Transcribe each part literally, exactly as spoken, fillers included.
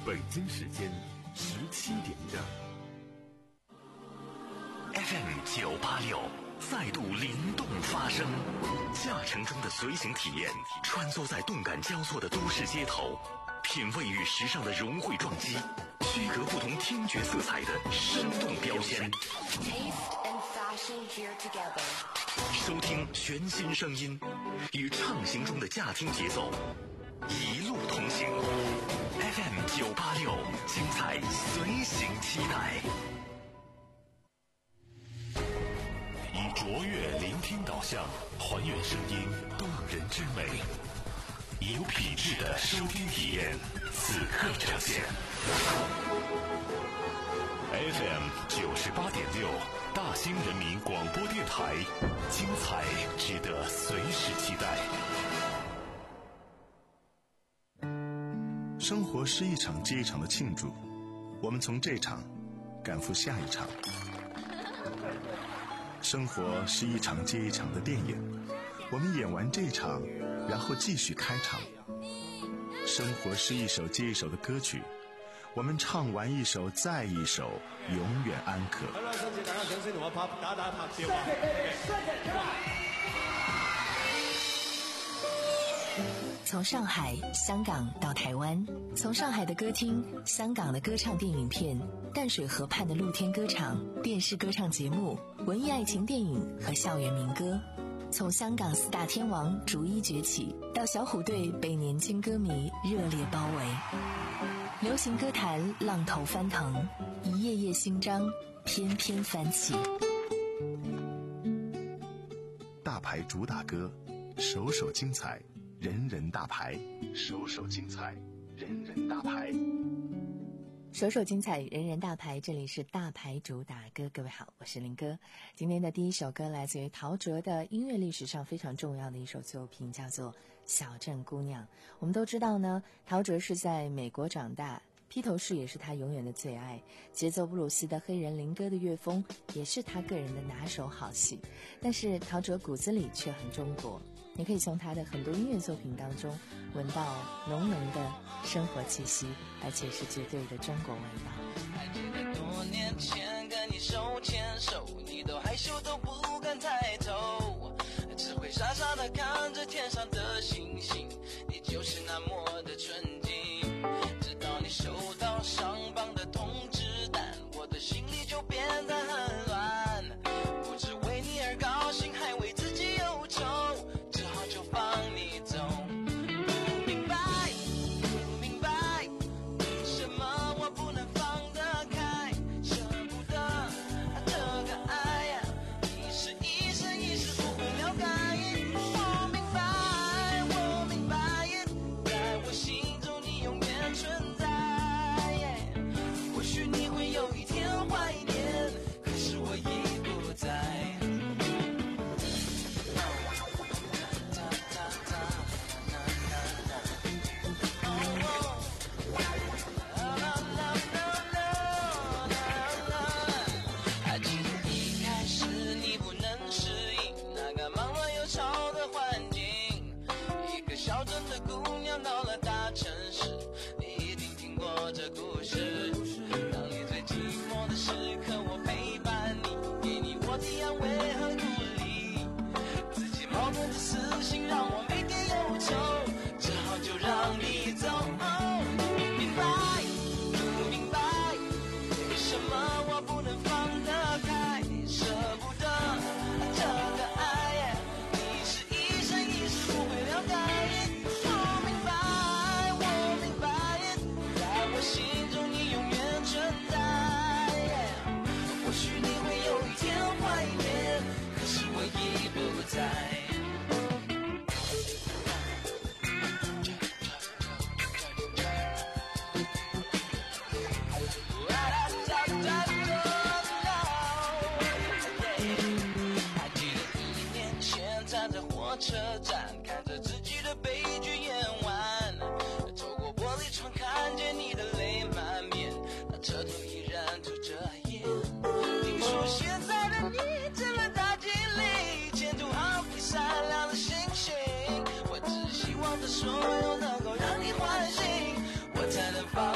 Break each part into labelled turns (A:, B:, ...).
A: 北京时间十七点整。F M 九八六再度灵动发声，驾乘中的随行体验，穿梭在动感交错的都市街头，品味与时尚的融汇撞击，区隔不同听觉色彩的生动标签。收听全新声音，与畅行中的驾听节奏，一路同行。F M 九八六，精彩随行期待。以卓越聆听导向，还原声音动人之美，以有品质的收听体验，此刻呈现。F M 九十八点六，大兴人民广播电台，精彩值得随时期待。
B: 生活是一场接一场的庆祝，我们从这场赶赴下一场。生活是一场接一场的电影，我们演完这场，然后继续开场。生活是一首接一首的歌曲，我们唱完一首再一首，永远安可。
C: 从上海、香港到台湾，从上海的歌厅、香港的歌唱电影片、淡水河畔的露天歌场、电视歌唱节目、文艺爱情电影和校园民歌，从香港四大天王逐一崛起，到小虎队被年轻歌迷热烈包围。流行歌坛浪头翻腾，一页页新章翩翩翻起。
B: 大牌主打歌，首首精彩，人人大牌，首首精彩，人人大牌。
C: 首首精彩，人人大牌，这里是大牌主打歌。各位好，我是林哥。今天的第一首歌来自于陶喆的音乐历史上非常重要的一首作品，叫做《小镇姑娘》。我们都知道呢，陶喆是在美国长大，披头士也是他永远的最爱，节奏布鲁斯的黑人灵歌的乐风也是他个人的拿手好戏。但是陶喆骨子里却很中国，你可以从他的很多音乐作品当中闻到浓浓的生活气息，而且是绝对的中国味道。
D: 还记得多年前跟你手牵手，你都害羞都不敢抬头，只会傻傻地看着天上的星星，你就是那么的纯净。直到你收到上榜的通知单，我的心里就变得很乱，不只为你而高兴，还为自己忧愁，只好就放你走。不明白不明白，为什么我不能放得开，舍不得这个爱呀，一时一生一世不会了解。不明白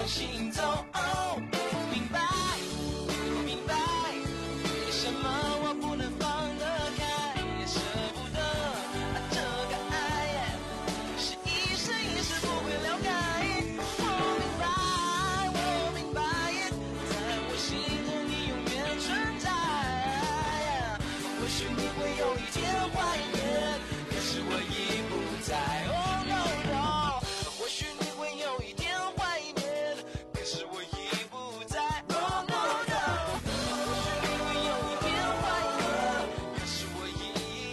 D: 行走。哦，明白，我明白，为什么我不能放得开，也舍不得这个爱，是一生一世不会了解。我明白，我明白，在我心中你永远存在。或许你会有一天怀念，可是我已不在。Oh no no， 或许你会有一天怀念，可是我已不在。Oh no no， 或许你会有一天怀念，可是我已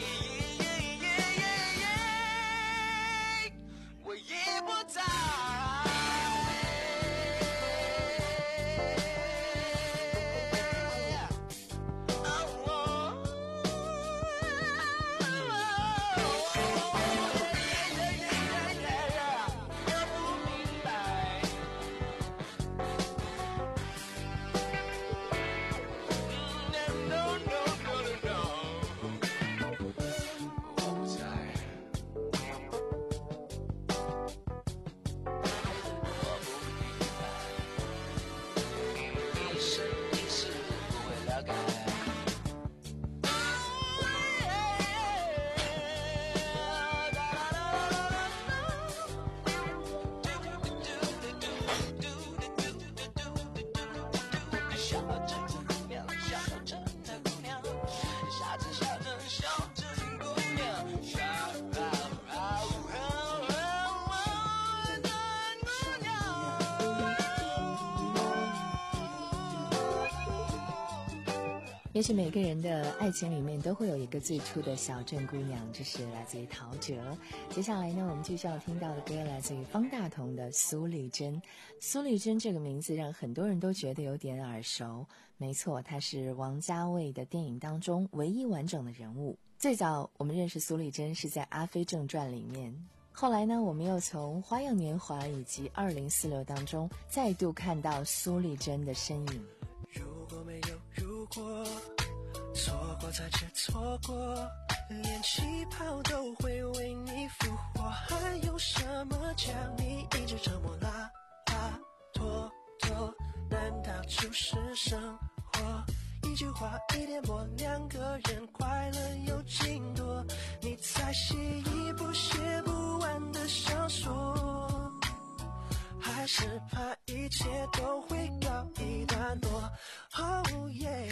D: 我已不在。
C: 也许每个人的爱情里面都会有一个最初的小镇姑娘，这是来自于陶喆。接下来呢，我们继续要听到的歌来自于方大同的苏丽珍。苏丽珍这个名字让很多人都觉得有点耳熟，没错，她是王家卫的电影当中唯一完整的人物。最早我们认识苏丽珍是在《阿飞正传》里面，后来呢，我们又从《花样年华》以及《二零四六》当中再度看到苏丽珍的身影。
E: 如果没有如果，错过才是错过，连气泡都会为你复活，还有什么将你一直折磨？拉拉拖拖，难道就是生活？一句话一点墨，两个人快乐有尽多，你在写一部写不完的小说，还是怕一切都会告一段落。 Oh yeah，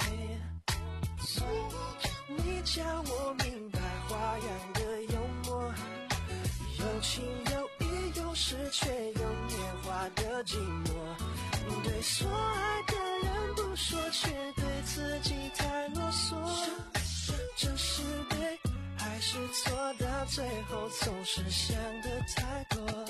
E: 你教我明白花样的幽默，有情有义，有时却有年华的寂寞。对所爱的人不说，却对自己太啰嗦。这是对还是错？到最后总是想的太多。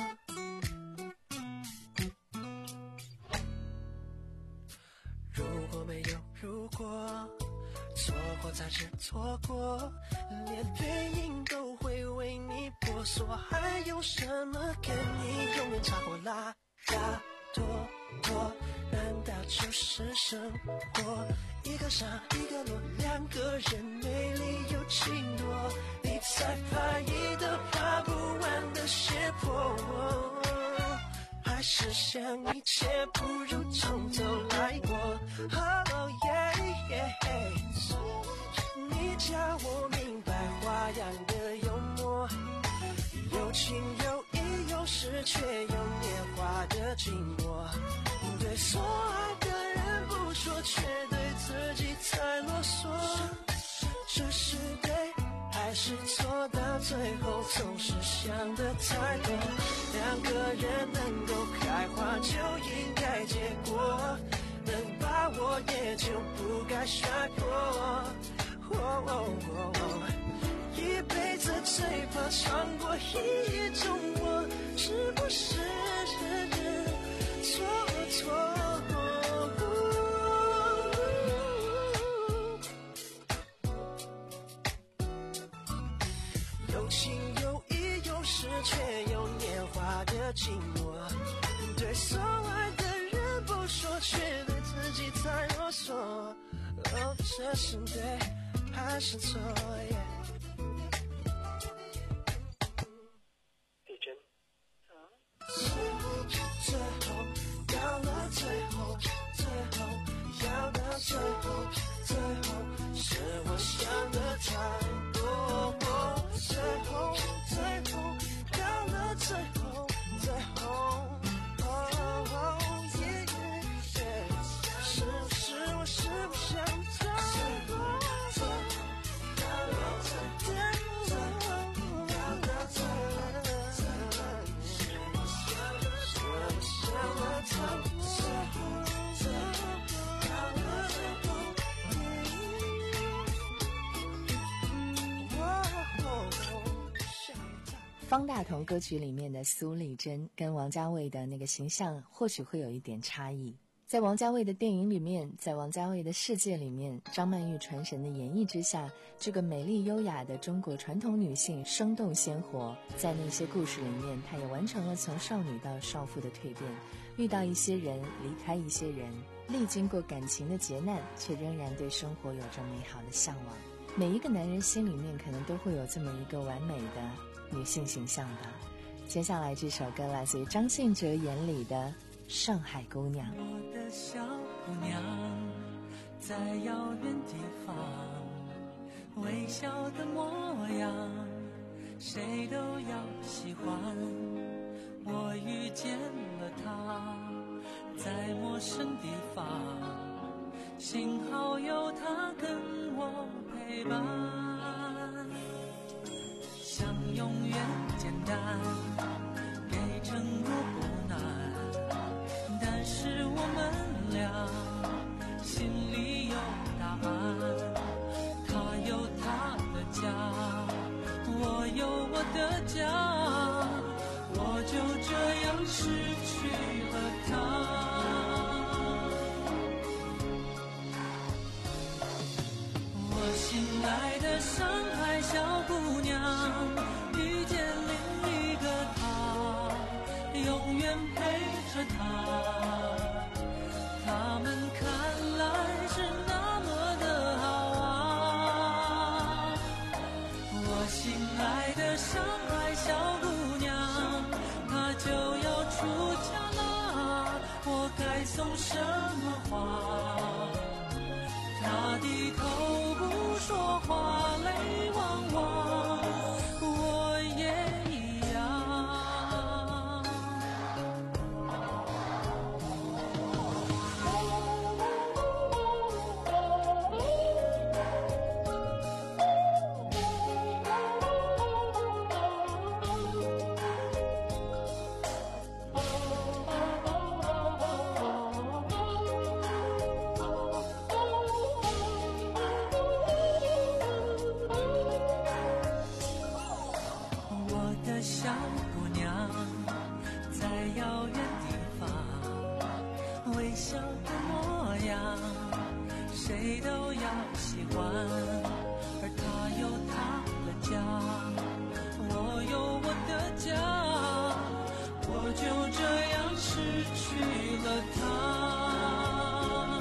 E: 如果没有如果，错过才是错过，连背影都会为你婆娑，还有什么跟你永远插过拉拉拖拖？难道就是生活？一个上一个落，两个人美丽又情多，你才怕一的爬不完的斜坡，还是想一切不如从头来过。 Oh yeah yeah， 你教我明白花样的幽默，有情有义，有时却有年华的寂寞。对所爱的人不说，却对自己太啰嗦。这是对还是错？到最后总是想的太多。两个人能够开花就应该结果，能把握也就不该摔破。哦哦哦，一辈子最怕尝过一种我，是不是错错？有情有义，有时却有年华的寂寞。对所爱的人不说，却对自己太啰嗦。哦，这是对还是错？地震。最后到了。 最后最后是我想的太多，最后最后到了最后最后，哦耶耶耶，是不是我是不是想太多？最后到了最后最后到了最后，是我想的是我想的太多。
C: 方大同歌曲里面的苏丽珍跟王家卫的那个形象或许会有一点差异。在王家卫的电影里面，在王家卫的世界里面，张曼玉传神的演绎之下，这个美丽优雅的中国传统女性生动鲜活。在那些故事里面，她也完成了从少女到少妇的蜕变，遇到一些人，离开一些人，历经过感情的劫难，却仍然对生活有着美好的向往。每一个男人心里面可能都会有这么一个完美的女性形象的。接下来这首歌来自于张信哲眼里的上海姑娘。
F: 我的小姑娘在遥远地方，微笑的模样谁都要喜欢。我遇见了她在陌生地方，幸好有她跟我陪伴。想永远简单，给承诺不难，但是我们俩心里有答案。他有他的家，我有我的家，我就这样失去了他。我心爱的上海小姑娘，遇见另一个他，永远陪着他。他们看来是那么的好啊。我心爱的上海小姑娘，她就要出嫁啦，我该送什么花？她低头不说话，泪汪汪，我也一样。小姑娘在遥远地方，微笑的模样谁都要喜欢。而她有她的家，我有我的家，我就这样失去了她。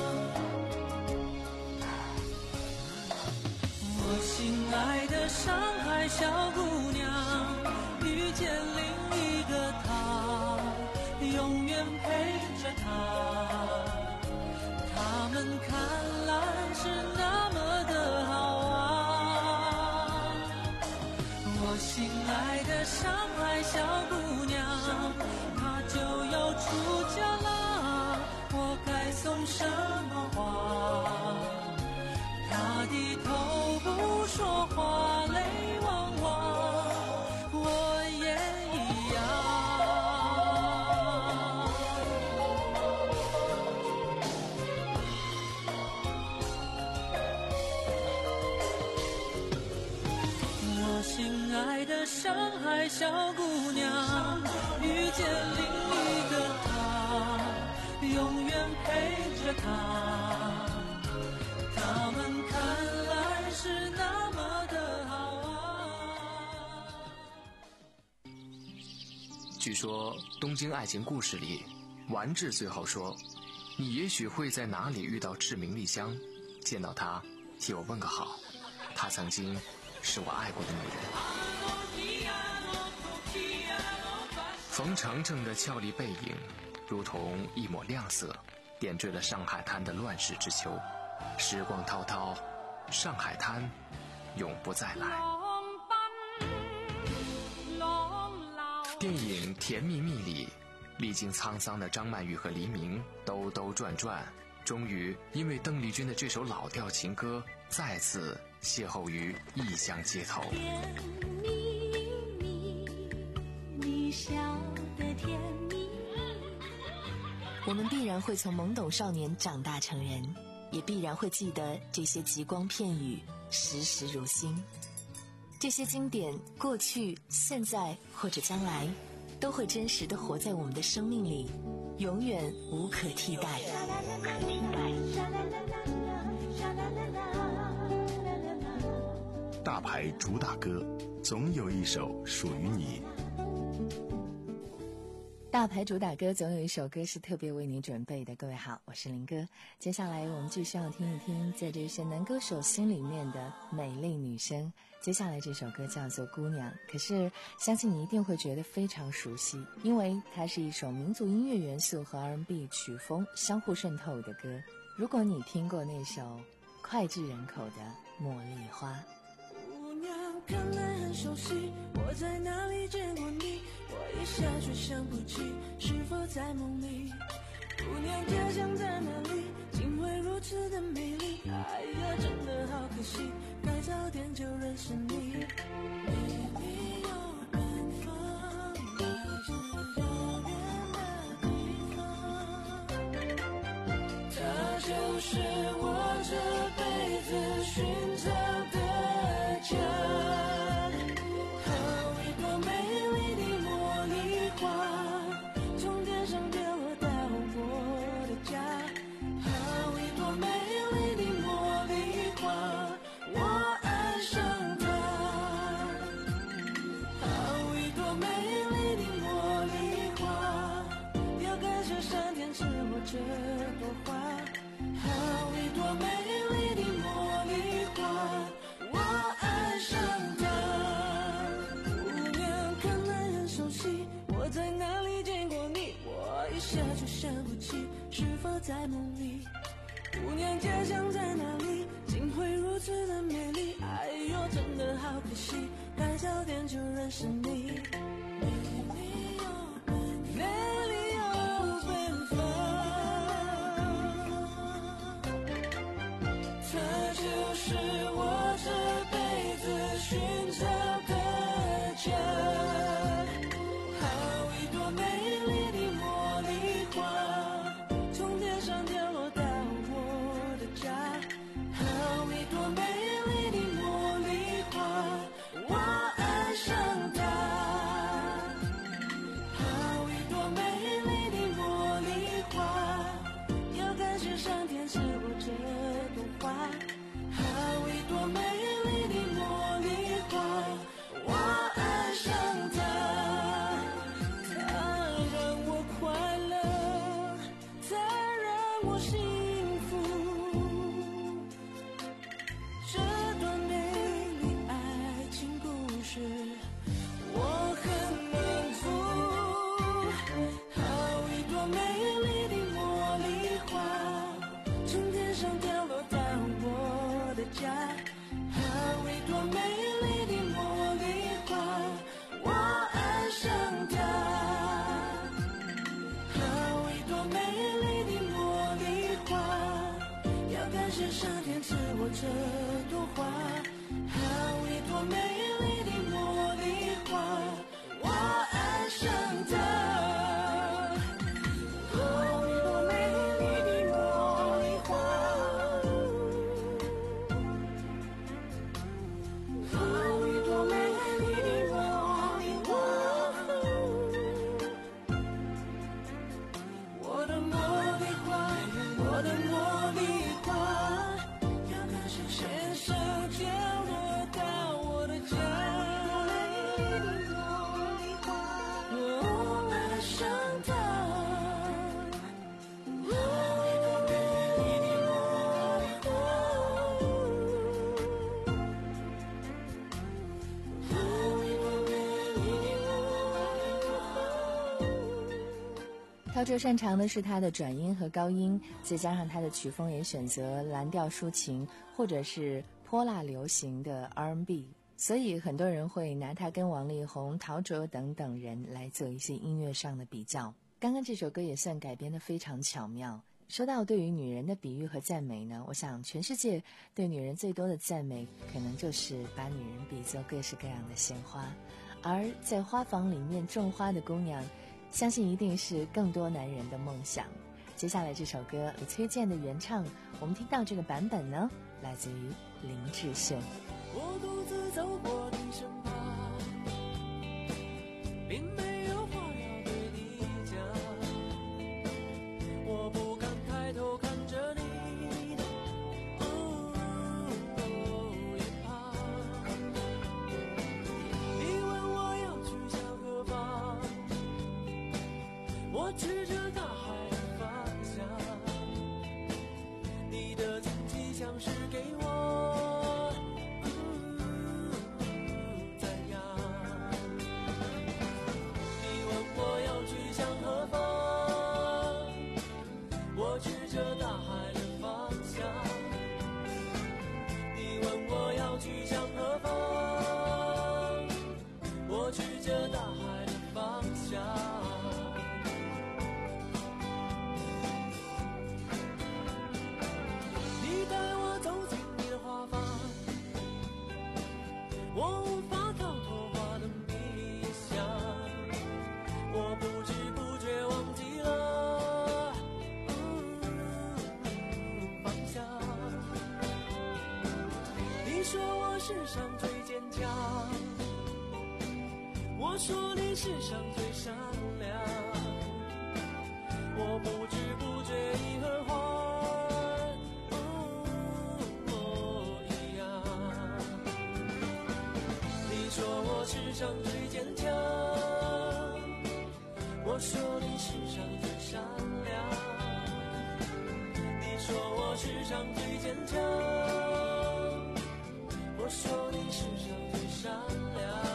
F: 我心爱的上海小姑娘，遇见另一个他，永远陪着他。他们看来是那么的好啊。我心爱的上海小姑娘，她就要出嫁啦，我该送什么花？她低头不说话，泪汪汪，我也一样。我心爱的上海小姑娘，遇见另一个他，永远陪着他。他们看来是那么的好啊。
G: 据说《东京爱情故事》里，丸治最后说：“你也许会在哪里遇到志明丽香，见到她，替我问个好。她曾经是我爱过的女人。”冯程程的俏丽背影，如同一抹亮色，点缀了上海滩的乱世之秋。 时光滔滔，上海滩永不再来。电影《甜蜜蜜》里，历经沧桑的张曼玉和黎明兜兜转转，终于因为邓丽君的这首老调情歌，再次邂逅于异乡街头。
H: 甜蜜蜜，你笑得甜蜜。
C: 我们必然会从懵懂少年长大成人，也必然会记得这些极光片语，时时如新。这些经典，过去、现在或者将来，都会真实地活在我们的生命里，永远无可替代。
B: 大牌主打歌，总有一首属于你。
C: 大牌主打歌总有一首歌是特别为你准备的。各位好，我是林哥。接下来我们继续要听一听在这些男歌手心里面的美丽女生。接下来这首歌叫做《姑娘》，可是相信你一定会觉得非常熟悉，因为它是一首民族音乐元素和 R and B 曲风相互渗透的歌。如果你听过那首脍炙人口的《茉莉花》。
E: 姑娘看来很熟悉，我在哪里见过你？我一下却想不起，是否在梦里？姑娘家乡在哪里？竟会如此的美丽？哎呀，真的好可惜，该早点就认识你。离你有远方，来自遥远的地方，它就是我这辈子寻找的家。这朵花，好一朵美丽的茉莉花，我爱上它。姑娘看来很熟悉，我在哪里见过你？我一下就想不起，是否在梦里？姑娘家乡在哪里？竟会如此的美丽？哎呦，真的好可惜，该早点就认识你。寻找的家，好一朵美丽的茉莉花，从天上掉落到我的家，好一朵美丽的茉莉花，我爱上它。
C: 陶喆擅长的是他的转音和高音，再加上他的曲风也选择蓝调抒情或者是泼辣流行的 R and B， 所以很多人会拿他跟王力宏、陶喆等等人来做一些音乐上的比较。刚刚这首歌也算改编得非常巧妙。说到对于女人的比喻和赞美呢，我想全世界对女人最多的赞美可能就是把女人比作各式各样的鲜花，而在花房里面种花的姑娘，相信一定是更多男人的梦想。接下来这首歌李崔健的原唱，我们听到这个版本呢，来自于林志秀。
E: 我独自走过你身旁，并没有话要对你讲，我不敢抬头看着你哦脸庞，你问我要去向何方，我指着大海的方向，你的惊奇像是给我我指着大海的方向，你问我要去向何方，我指着大海的方向。你带我走进你的花房，我无法逃脱花的迷香，我不知不觉忘记了你说我世上最坚强，我说你世上最善良，我不知不觉已和花哦一样。你说我世上最坚强，我说你世上最善良，你说我世上最坚强，我说你世上最善良。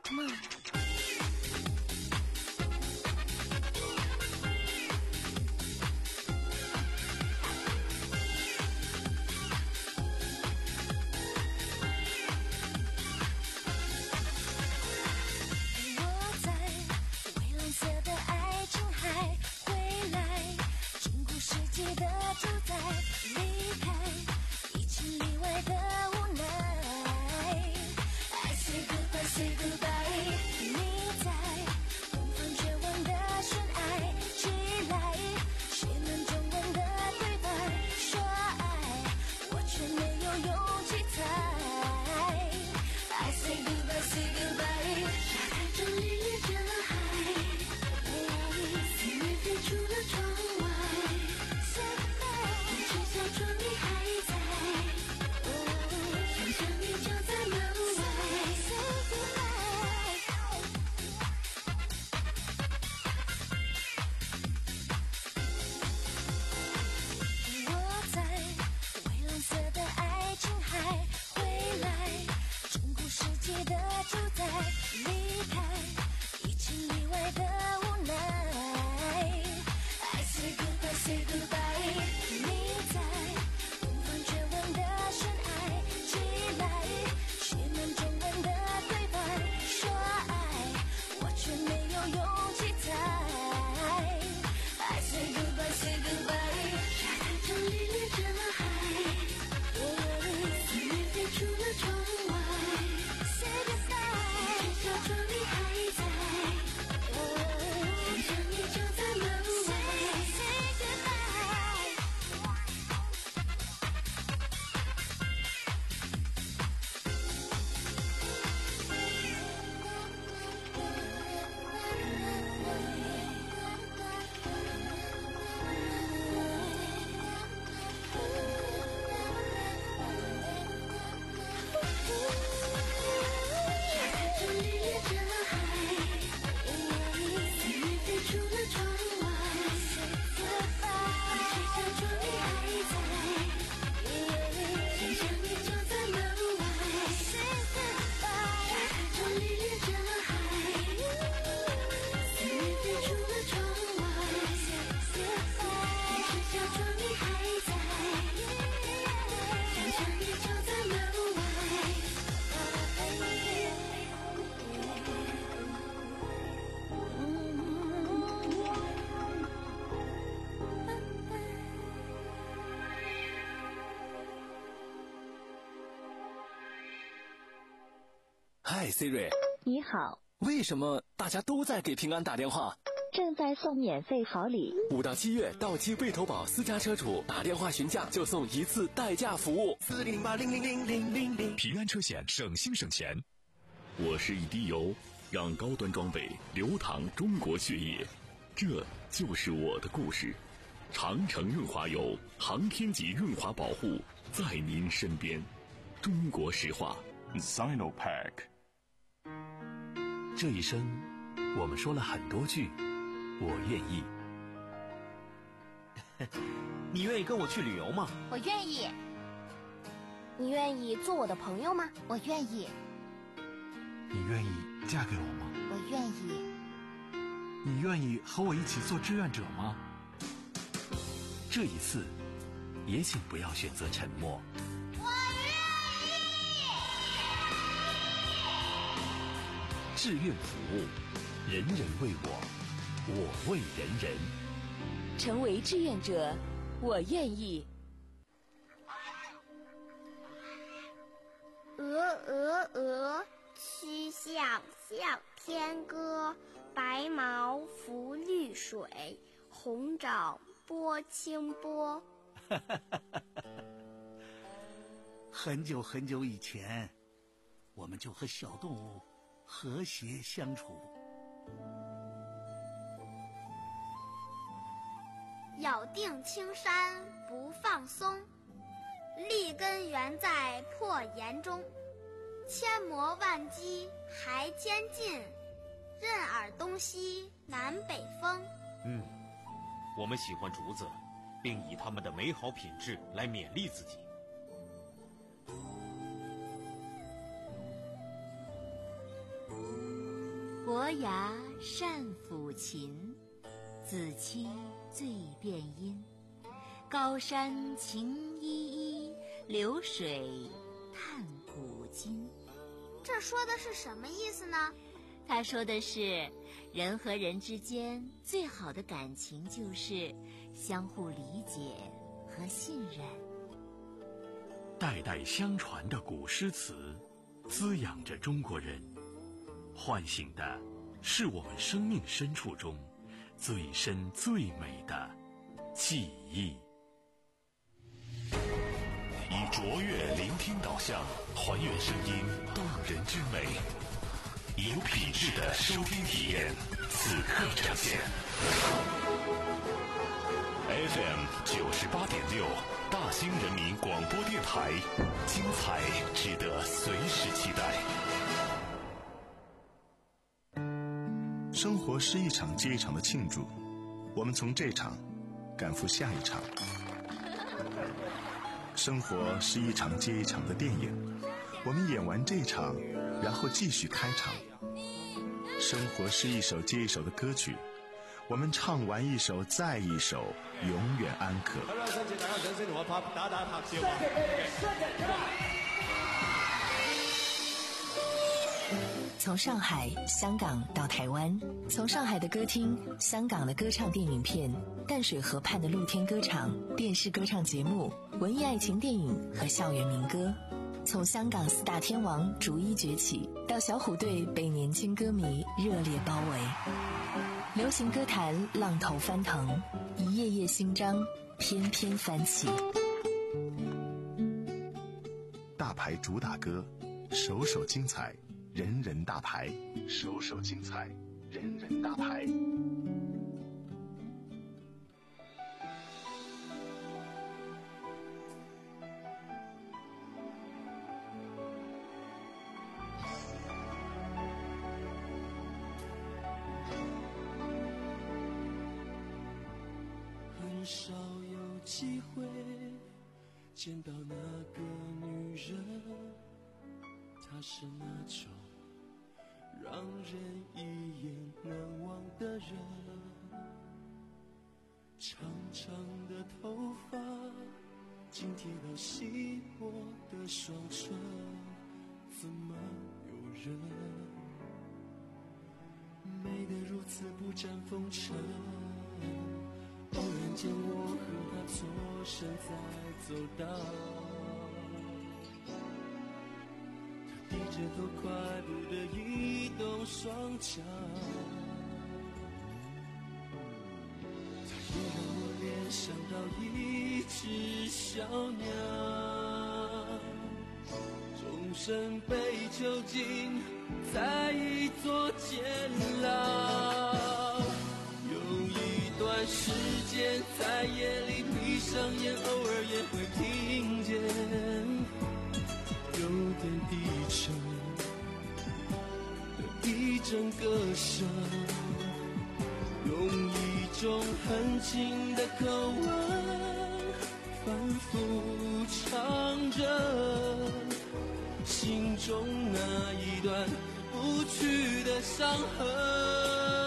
H: Come on。
I: 嗨 Siri，
J: 你好。
I: 为什么大家都在给平安打电话？
J: 正在送免费好礼。
I: 五到七月，到期未投保私家车主打电话询价就送一次代驾服务。
E: 四零八零零零零零零，
A: 平安车险省心省钱。我是一滴油，让高端装备流淌中国血液，这就是我的故事。长城润滑油，航天级润滑保护，在您身边。中国石化 Sinopac。
K: 这一生，我们说了很多句我愿意。
L: 你愿意跟我去旅游吗？
M: 我愿意。你愿意做我的朋友吗？我愿意。
N: 你愿意嫁给我吗？
M: 我愿意。
N: 你愿意和我一起做志愿者吗？
K: 这一次，也请不要选择沉默。志愿服务，人人为我，我为人人。
J: 成为志愿者，我愿意。
O: 鹅鹅鹅，曲项向天歌。白毛浮绿水，红掌拨清波。
P: 很久很久以前，我们就和小动物和谐相处。
O: 咬定青山不放松，立根原在破岩中。千磨万击还坚劲，任尔东西南北风。
L: 嗯，我们喜欢竹子，并以它们的美好品质来勉励自己。
Q: 伯牙善抚琴，子期最辨音。高山晴依依，流水叹古今。
O: 这说的是什么意思呢？
Q: 他说的是，人和人之间最好的感情就是相互理解和信任。
K: 代代相传的古诗词，滋养着中国人，唤醒的是我们生命深处中最深最美的记忆。
A: 以卓越聆听导向，还原声音动人之美，有品质的收听体验，此刻呈现。F M 九十八点六，大兴人民广播电台，精彩值得随时期待。
B: 生活是一场接一场的庆祝，我们从这场赶赴下一场。生活是一场接一场的电影，我们演完这场，然后继续开场。生活是一首接一首的歌曲，我们唱完一首再一首，永远安可。
C: 从上海、香港到台湾，从上海的歌厅、香港的歌唱电影片、淡水河畔的露天歌场、电视歌唱节目、文艺爱情电影和校园民歌，从香港四大天王逐一崛起，到小虎队被年轻歌迷热烈包围，流行歌坛浪头翻腾，一页页新章翩翩翻起。
B: 大牌主打歌，首首精彩，人人大牌，首首精彩，人人大牌。
E: 很少有机会见到那个女人，她是那种让人一眼难忘的人，长长的头发紧贴到稀薄的双唇，怎么有人美得如此不沾风尘？偶然间我和他错身在走道，他低着头快步地移动双脚，他也让我联想到一只小鸟，终身被囚禁在一座监牢，有一段时间在夜里闭上眼，偶尔也会听见有点低沉的一阵歌声，用一种很轻的口吻反复唱着心中那一段不去的伤痕。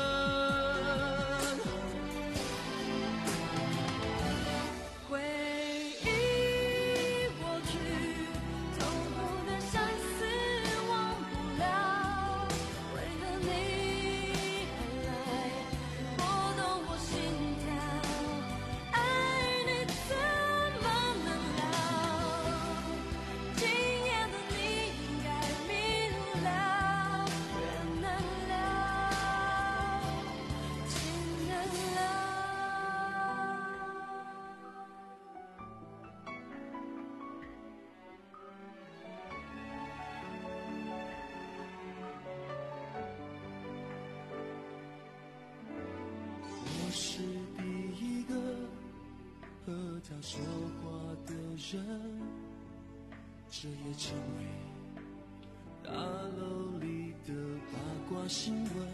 E: 我是第一个和他说话的人，这也成为大楼里的八卦新闻。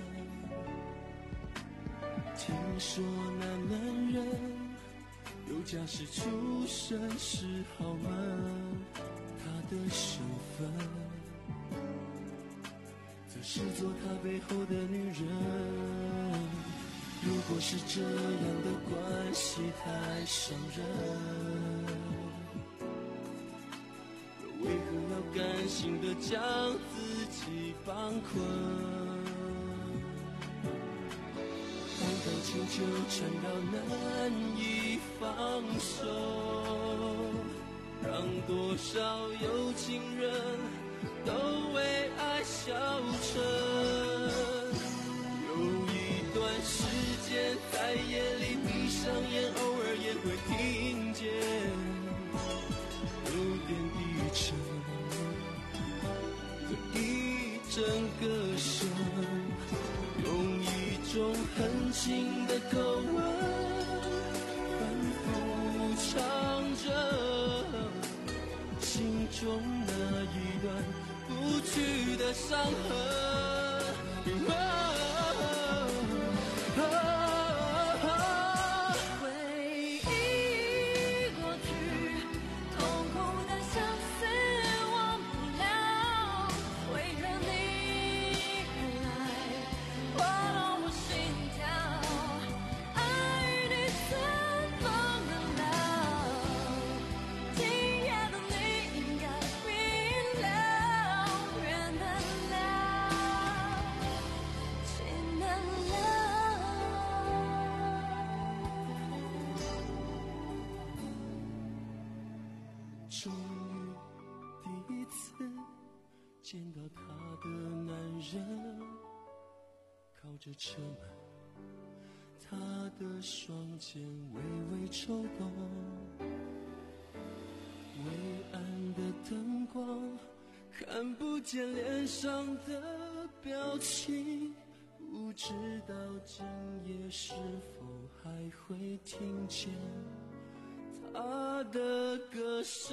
E: 听说那男人有家室出身是豪门，他的身份则是做他背后的女人。如果是这样的关系太伤人，又为何要甘心的将自己绑困？当感情纠缠到难以放手，让多少有情人都为爱消沉。有一段时间在夜里闭上眼，偶尔也会听见有点低沉的一阵歌声，用一种很轻的口吻反复唱着心中那一段不去的伤痕。终于第一次见到他的男人，靠着车门，他的双肩微微抽动，微暗的灯光看不见脸上的表情，不知道今夜是否还会听见他的歌声。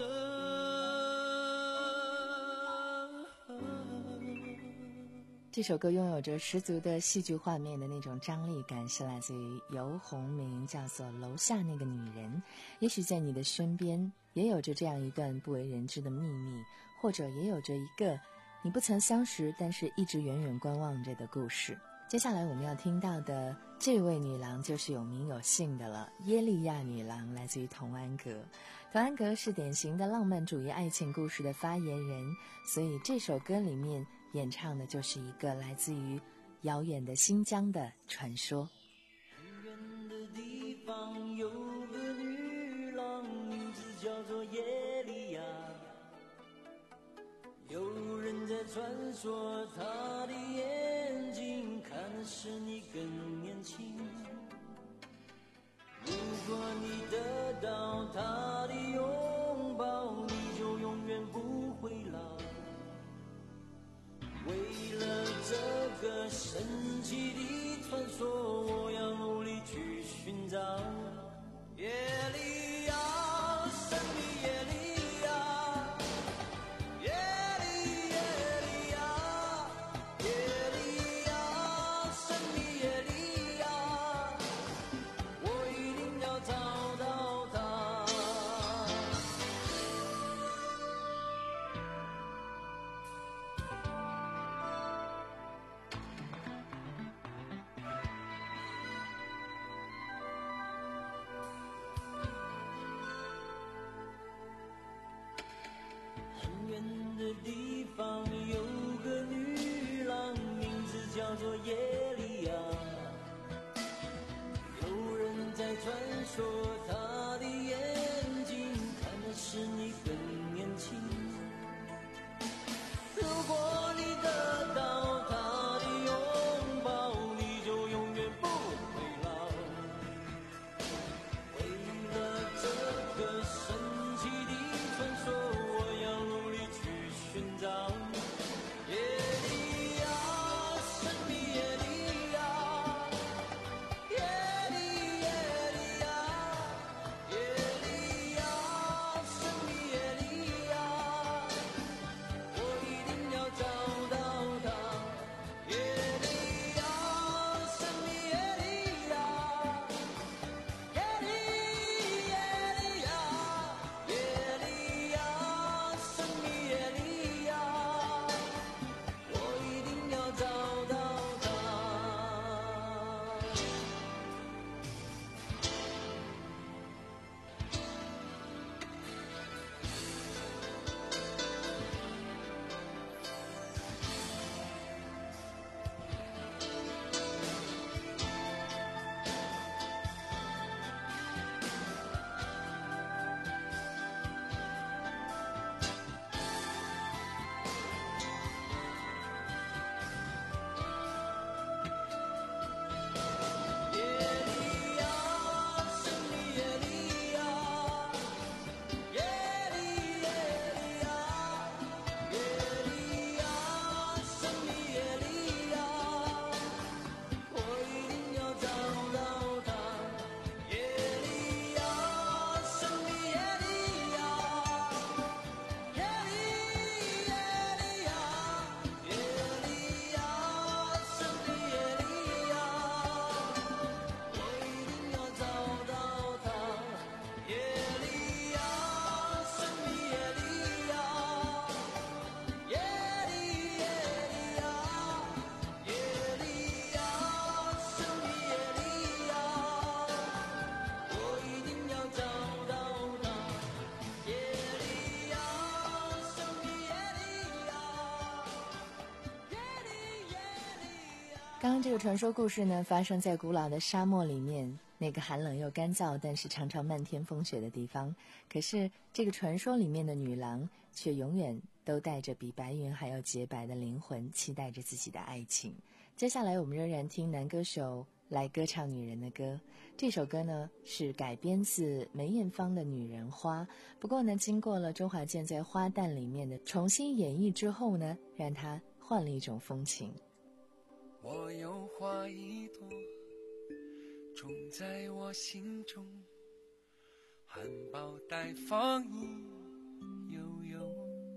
C: 这首歌拥有着十足的戏剧画面的那种张力感，是来自于游鸿明，叫做《楼下那个女人》。也许在你的身边也有着这样一段不为人知的秘密，或者也有着一个你不曾相识但是一直远远观望着的故事。接下来我们要听到的这位女郎就是有名有姓的了，耶利亚女郎，来自于童安格。童安格是典型的浪漫主义爱情故事的发言人，所以这首歌里面演唱的就是一个来自于遥远的新疆的传说。
R: 很远的地方有个女郎，名字叫做耶利亚，有人在传说她的眼睛看的是你更年轻，如果你得到她的拥抱，你就永远不会老。为了这个神奇的传说，我要努力去寻找。耶利亚，神秘耶利亚，耶利耶利亚，耶利亚，神秘耶利亚，我一定要找到她。很远的地方有个女郎，名字叫做耶利亚，有人在传说她的眼睛看的是你更年轻，如果你得到她的拥抱，你就永远不会老。为了这个神奇的传说，我要努力去寻找。
C: 刚刚这个传说故事呢，发生在古老的沙漠里面，那个寒冷又干燥，但是常常漫天风雪的地方。可是这个传说里面的女郎，却永远都带着比白云还要洁白的灵魂，期待着自己的爱情。接下来我们仍然听男歌手来歌唱女人的歌。这首歌呢是改编自梅艳芳的《女人花》，不过呢经过了周华健在《花旦》里面的重新演绎之后呢，让它换了一种风情。
E: 我有花一朵，种在我心中，含苞待放意悠悠，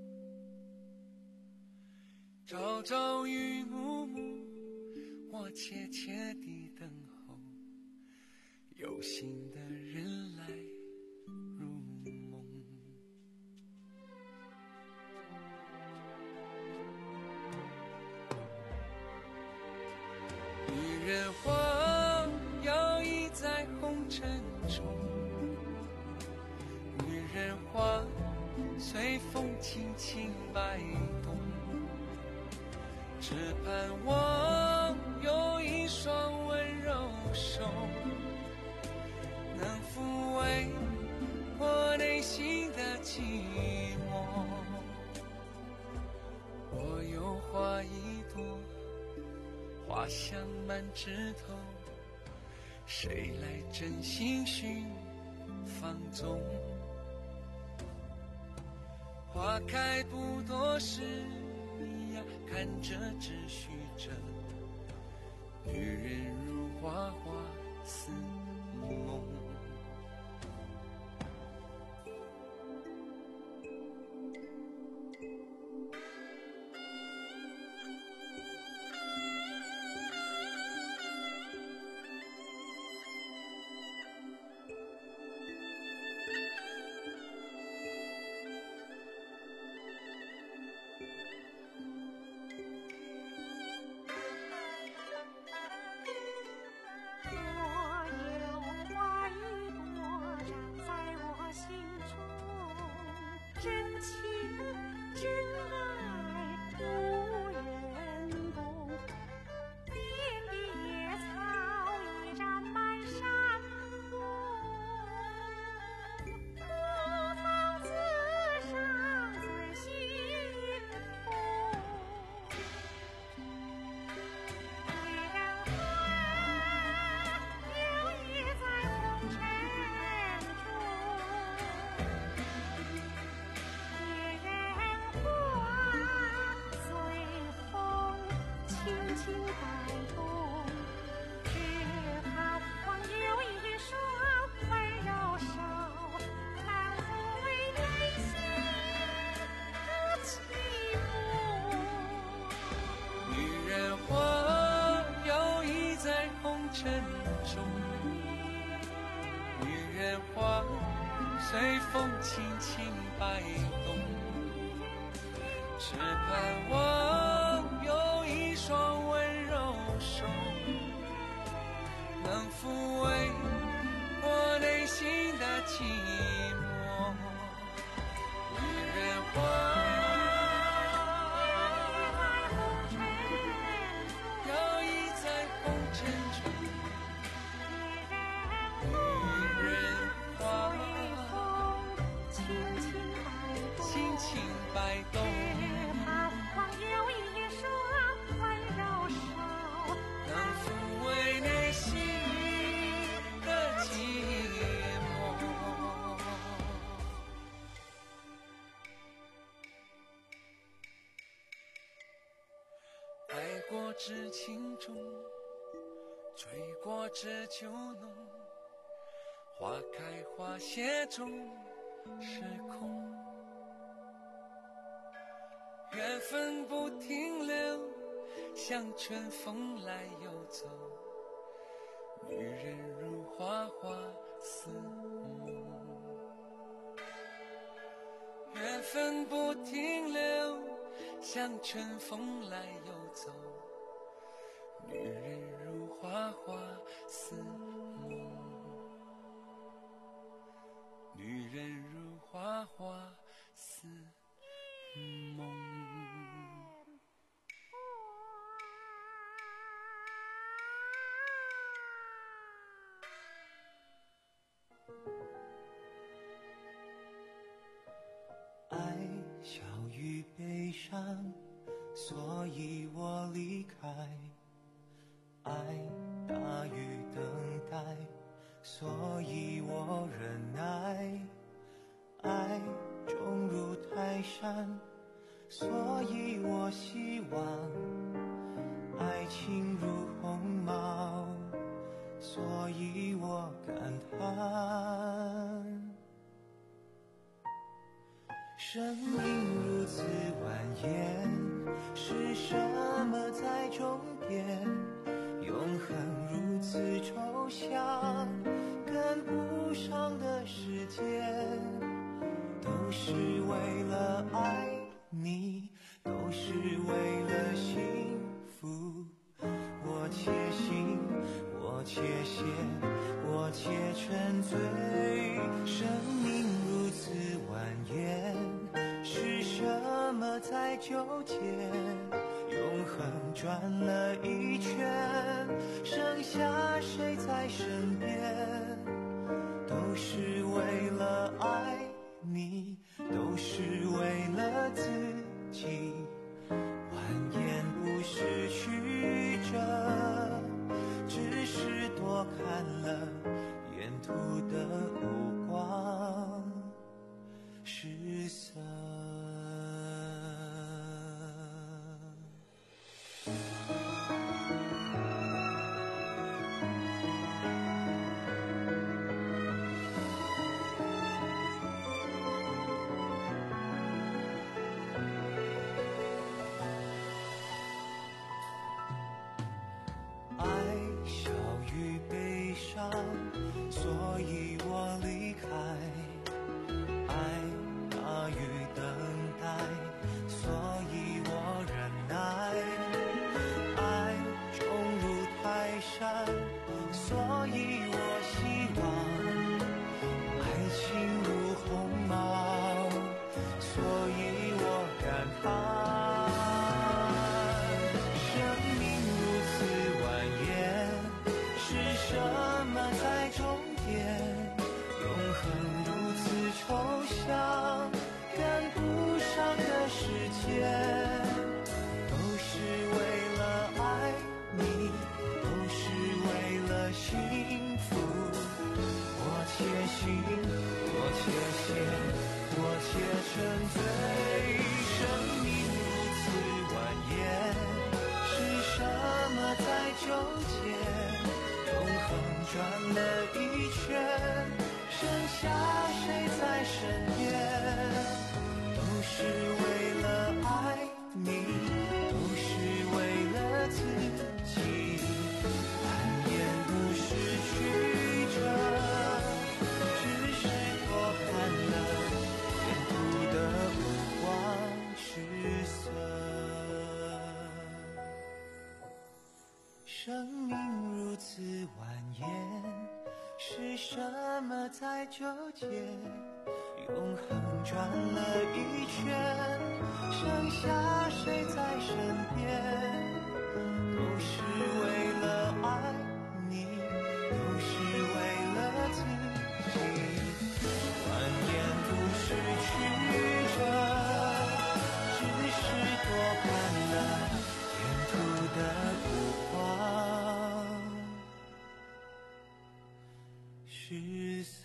E: 朝朝与暮暮，我切切地等候，有心的人来入梦。女人花摇曳在红尘中，女人花随风轻轻摆动，只盼望有一双温柔手，能抚慰我内心的寂寞。我有花一朵，花香满枝头，谁来真心寻放纵？花开不多时，你呀看着只许着，女人如花花似梦。随风轻轻摆动，只盼望有一双温柔手，能抚慰我内心的寂寞。女人花摇曳在红尘中，女人花轻轻摆动，只盼望有一双温柔手，能抚慰内心的寂寞。爱过知情重，追过知酒浓，花开花谢终是空。缘分不停留，像春风来又走，女人如花花似梦。缘分不停留，像春风来又走，女人如花花似梦。女人如花花似梦。
R: 爱大于等待，所以我忍耐。爱重如泰山，所以我希望。爱情如鸿毛，所以我感叹。生命如此蜿蜒，是什么在终点？永恒如此抽象，跟不上的时间，都是为了爱你，都是为了幸福。我且行，我且歇，我且沉醉。生命如此蜿蜒，是什么在纠结？永恒转了一圈，剩下谁在身边？都是为了爱你，都是为了自己。蜿蜒不是曲折，只是多看了沿途的五光十色。爱小于悲伤，所以我离开。爱大于等待，所以我忍耐。爱重如泰山，所以我希望。爱情如鸿毛，所以我感叹。什么在终点？永恒如此抽象，跟不上的时间，都是为了爱你，都是为了幸福。我且行，我且歇，我且沉醉。生命如此蜿蜒，是什么在纠结？永恒转了一圈，剩下谁在身边？都是为了爱你，都是为了自己。蜿蜒不是曲折，只是多看了沿途的五光十色。生命如此蜿蜒，是什么在纠结？永恒转了一圈，剩下谁在身边？都是为了爱你，都是为了自己。蜿蜒不是曲折，只是多看了沿途的五光十色。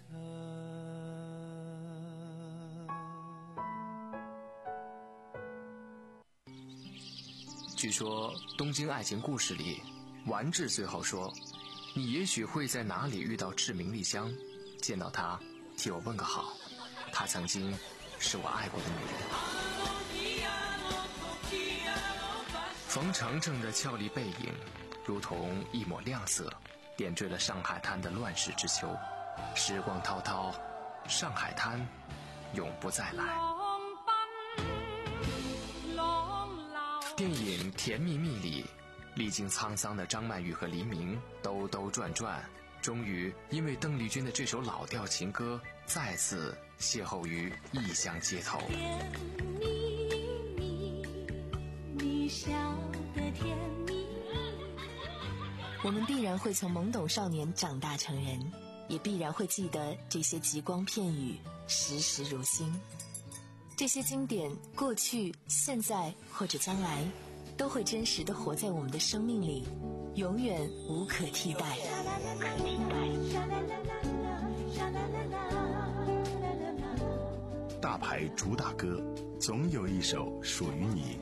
G: 据说《东京爱情故事》里，丸治最后说：“你也许会在哪里遇到志明丽香，见到她，替我问个好。她曾经是我爱过的女人。”冯程程的俏丽背影，如同一抹亮色，点缀了上海滩的乱世之秋。时光滔滔，上海滩永不再来。电影《甜蜜蜜》里，历经沧桑的张曼玉和黎明兜兜转转，终于因为邓丽君的这首老调情歌，再次邂逅于异乡街头。
H: 甜蜜蜜，你笑得甜蜜。
C: 我们必然会从懵懂少年长大成人，也必然会记得这些极光片语，时时如新。这些经典，过去、现在或者将来， 都会真实的活在我们的生命里，永远无可替代。
B: 大牌主打歌，总有一首属于你。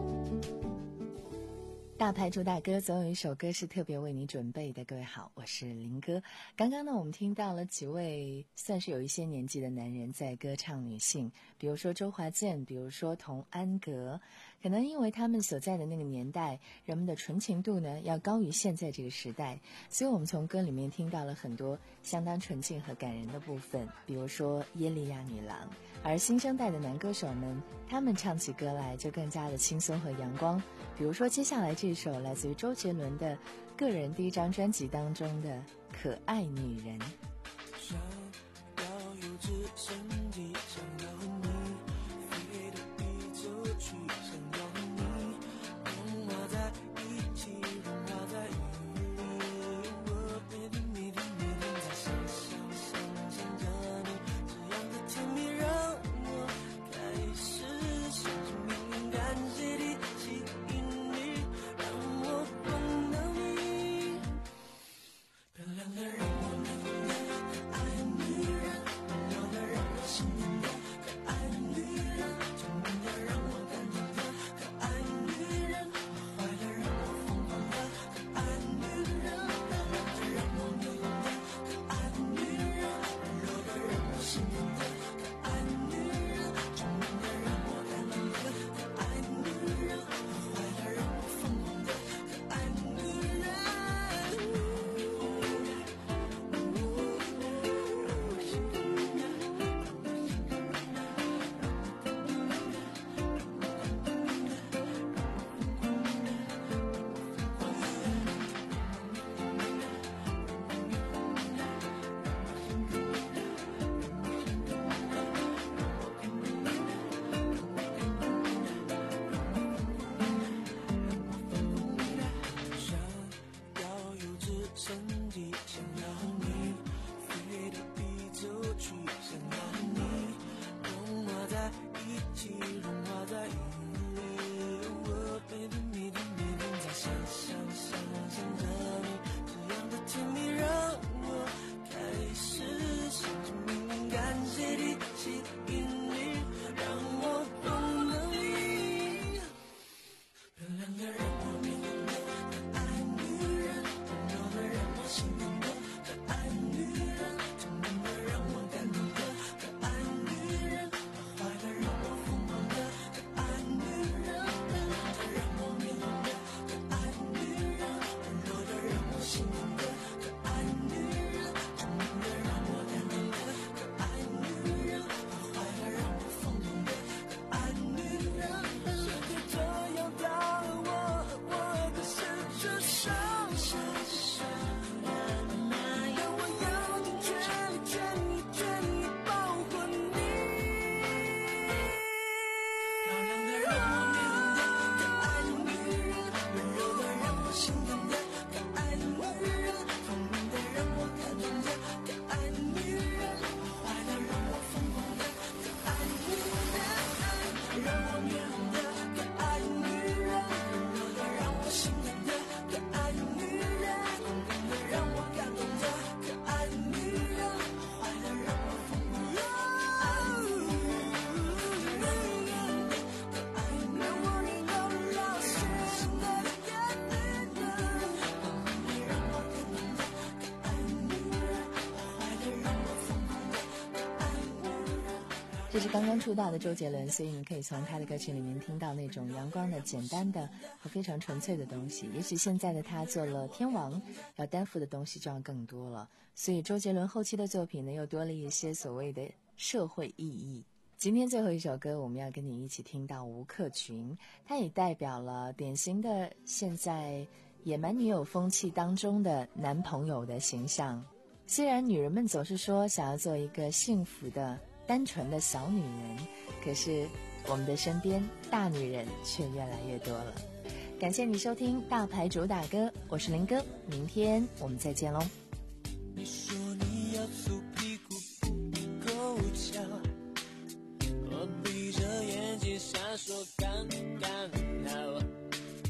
C: 大牌主打歌，总有一首歌是特别为你准备的。各位好，我是林哥。刚刚呢，我们听到了几位算是有一些年纪的男人在歌唱女性，比如说周华健，比如说童安格。可能因为他们所在的那个年代，人们的纯情度呢要高于现在这个时代，所以我们从歌里面听到了很多相当纯净和感人的部分，比如说耶利亚女郎。而新生代的男歌手们，他们唱起歌来就更加的轻松和阳光，比如说接下来这首来自于周杰伦的个人第一张专辑当中的《可爱女人》。
E: 想要有直升机，想要和你飞得比走去，想要和你融化在一起，融化在雨里。我每天每天每天在想想想想着你，这样的甜蜜让我开始相信命运，感谢你吸引你，让我碰到你。漂亮的让我难过的可爱女人，温柔的让我心疼的可爱女人，聪明的让我感动的可爱女人，坏的让我疯狂的可爱女人，漂亮的让我迷惘的可爱女人，温柔的让我心疼的可爱女人，聪明的让我感动的可爱女人，坏的让我疯狂的可爱女人。想要有直升机，想要和你飞得比走去，想要和你融化在一起，融化在雨里。我每天每天每天在想想想想着你，这样的甜蜜让我开始相信命运，感谢你吸引你，让我碰到你。漂亮的让我迷惘的可爱女人，温柔的让我心疼的可爱女人，聪明的让我感动的可爱女人，坏的让我疯狂的可爱女人，漂亮的让我迷惘的可爱女人，温柔的让我心疼的可爱女人，聪明的让我感动的可爱女人，坏的让我疯狂的可爱女人。世界这样大，我和我的世界上下下但我要尽全力全力全力保护你。漂亮的让我迷惘的可爱女人，温柔的让我心疼的可爱女人，聪明的让我感动的可爱女人，坏的让我疯狂的可爱女人，让我迷惘的可爱女人，温柔的让我心疼的可爱女人，聪明的让我感动的可爱女人，坏的让我疯狂的可爱女人，可爱让我让我老实的可爱女人，聪明的让我感动的可爱女人，坏的让我疯狂的可爱女人。
C: 这是刚刚出道的周杰伦，所以你可以从他的歌曲里面听到那种阳光的、简单的和非常纯粹的东西。也许现在的他做了天王，要担负的东西就要更多了，所以周杰伦后期的作品呢，又多了一些所谓的社会意义。今天最后一首歌，我们要跟你一起听到吴克群，他也代表了典型的现在野蛮女友风气当中的男朋友的形象。虽然女人们总是说想要做一个幸福的单纯的小女人，可是我们的身边大女人却越来越多了。感谢你收听大牌主打歌，我是林哥，明天我们再见喽。
E: 你说你要粗屁股不够强，我闭着眼睛闪烁刚刚好，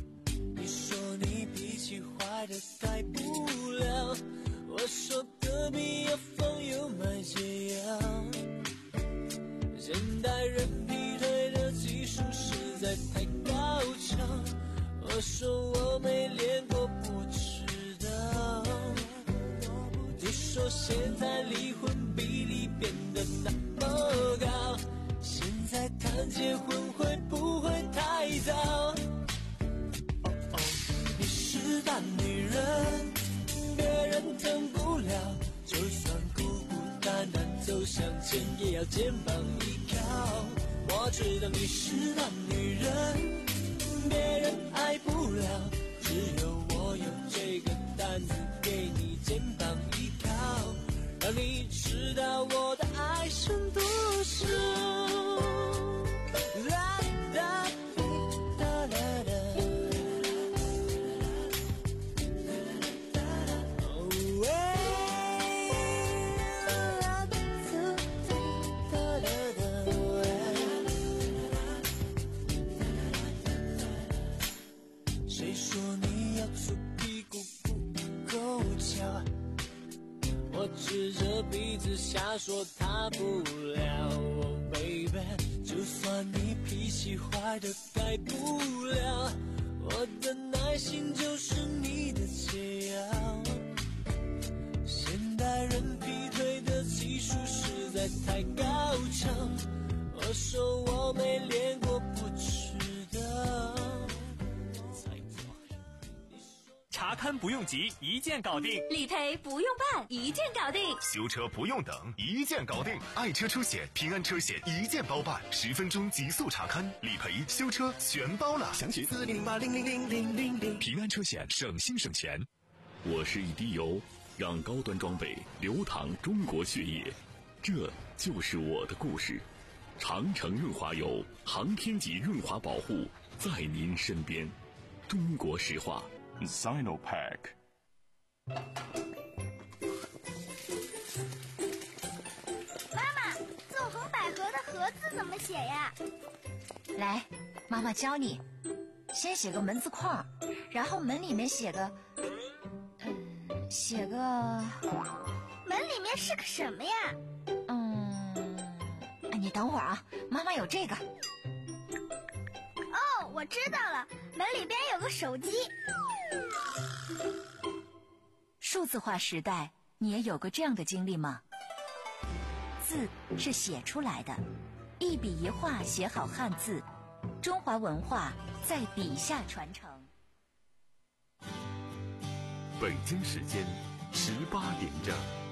R: 的改不了。我说隔壁有风有买解药，现代人劈腿的技术实在太高超。我说我没练过不知道，你说现在离婚比例变得那么高，现在谈结婚会不会太早？哦哦，你是大女人，别人等不了，就算孤孤单单走向前，也要肩膀依靠。我知道你是大女人，别人爱不了，只有我有这个担子给你肩膀依靠，让你知道我的爱深多少。啦啦哒啦哒，哦喂，啦哒哒哒哒喂。谁说你要粗屁股不够翘？我指着鼻子瞎说他不了哦 baby， 就算你脾气坏的改不了，我的耐心就是你的解药。现代人劈腿的技术实在太高超，我说我没练过不知道。
S: 查勘不用急，一键搞定；
J: 理赔不用办，一键搞定；
A: 修车不用等，一键搞定。爱车车险、平安车险一键包办，十分钟极速查勘、理赔、修车全包了。详情四零零八零零零零零零。平安车险，省心省钱。我是一滴油，让高端装备流淌中国血液，这就是我的故事。长城润滑油，航天级润滑保护，在您身边。中国石化。Sinopack。
O: 妈妈，纵横捭阖的阖字怎么写呀？
Q: 来，妈妈教你，先写个门字框，然后门里面写个，嗯，写个，
O: 门里面是个什么呀？
Q: 嗯，你等会儿啊，妈妈有这个。
O: 哦，我知道了，门里边有个手机。
Q: 数字化时代，你也有过这样的经历吗？字是写出来的，一笔一画写好汉字，中华文化在笔下传承。
A: 北京时间十八点整。